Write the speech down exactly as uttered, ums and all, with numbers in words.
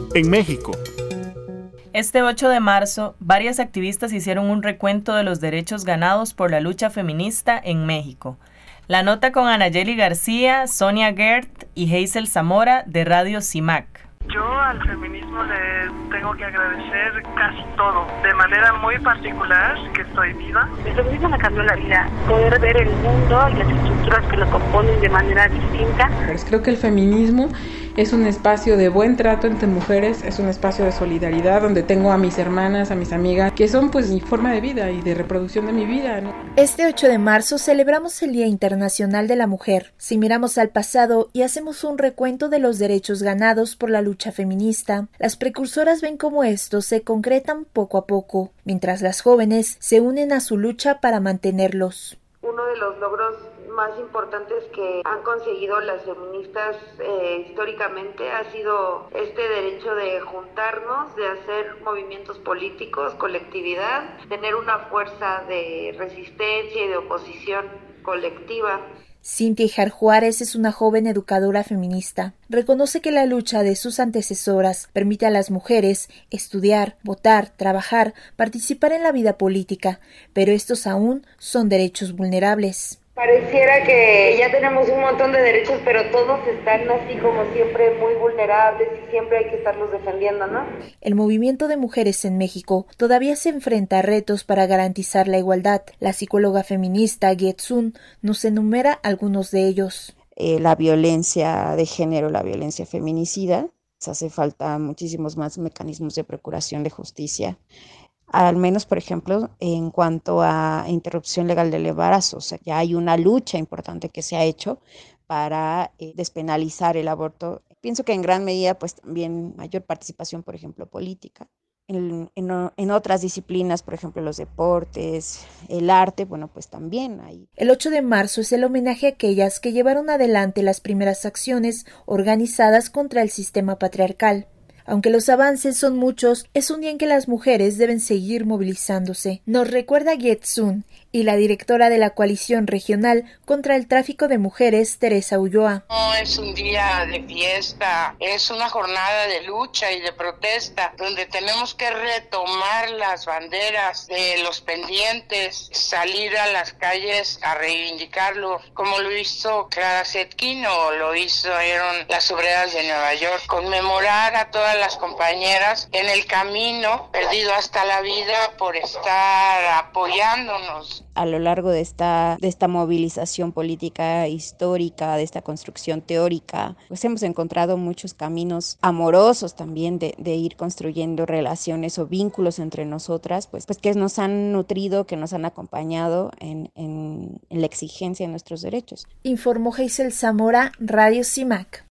en México. Este ocho de marzo, varias activistas hicieron un recuento de los derechos ganados por la lucha feminista en México. La nota con Anayeli García, Sonia Gert y Hazel Zamora de Radio CIMAC. Yo al feminismo le tengo que agradecer casi todo, de manera muy particular que estoy viva. El feminismo me cambió la vida, poder ver el mundo y las estructuras que lo componen de manera distinta. Pues creo que el feminismo es un espacio de buen trato entre mujeres, es un espacio de solidaridad donde tengo a mis hermanas, a mis amigas, que son pues mi forma de vida y de reproducción de mi vida, ¿no? Este ocho de marzo celebramos el Día Internacional de la Mujer. Si miramos al pasado y hacemos un recuento de los derechos ganados por la lucha feminista, las precursoras ven cómo estos se concretan poco a poco, mientras las jóvenes se unen a su lucha para mantenerlos. Uno de los logros más importantes que han conseguido las feministas eh, históricamente ha sido este derecho de juntarnos, de hacer movimientos políticos, colectividad, tener una fuerza de resistencia y de oposición colectiva. Cintia Ijar Juárez es una joven educadora feminista. Reconoce que la lucha de sus antecesoras permite a las mujeres estudiar, votar, trabajar, participar en la vida política, pero estos aún son derechos vulnerables. Pareciera que ya tenemos un montón de derechos, pero todos están así como siempre muy vulnerables y siempre hay que estarlos defendiendo, ¿no? El movimiento de mujeres en México todavía se enfrenta a retos para garantizar la igualdad. La psicóloga feminista Getsun nos enumera algunos de ellos. Eh, la violencia de género, la violencia feminicida. Hace falta muchísimos más mecanismos de procuración de justicia. Al menos, por ejemplo, en cuanto a interrupción legal del embarazo, o sea, ya hay una lucha importante que se ha hecho para eh, despenalizar el aborto. Pienso que en gran medida, pues también mayor participación, por ejemplo, política. En, en, en otras disciplinas, por ejemplo, los deportes, el arte, bueno, pues también hay. El ocho de marzo es el homenaje a aquellas que llevaron adelante las primeras acciones organizadas contra el sistema patriarcal. Aunque los avances son muchos, es un día en que las mujeres deben seguir movilizándose. Nos recuerda Getsun y la directora de la Coalición Regional contra el Tráfico de Mujeres, Teresa Ulloa. No es un día de fiesta, es una jornada de lucha y de protesta, donde tenemos que retomar las banderas de los pendientes, salir a las calles a reivindicarlo, como lo hizo Clara Zetkin o lo hicieron las obreras de Nueva York, conmemorar a todas las compañeras en el camino, perdido hasta la vida por estar apoyándonos. A lo largo de esta, de esta movilización política histórica, de esta construcción teórica, pues hemos encontrado muchos caminos amorosos también de, de ir construyendo relaciones o vínculos entre nosotras, pues, pues que nos han nutrido, que nos han acompañado en, en, en la exigencia de nuestros derechos. Informó Hazel Zamora, Radio CIMAC.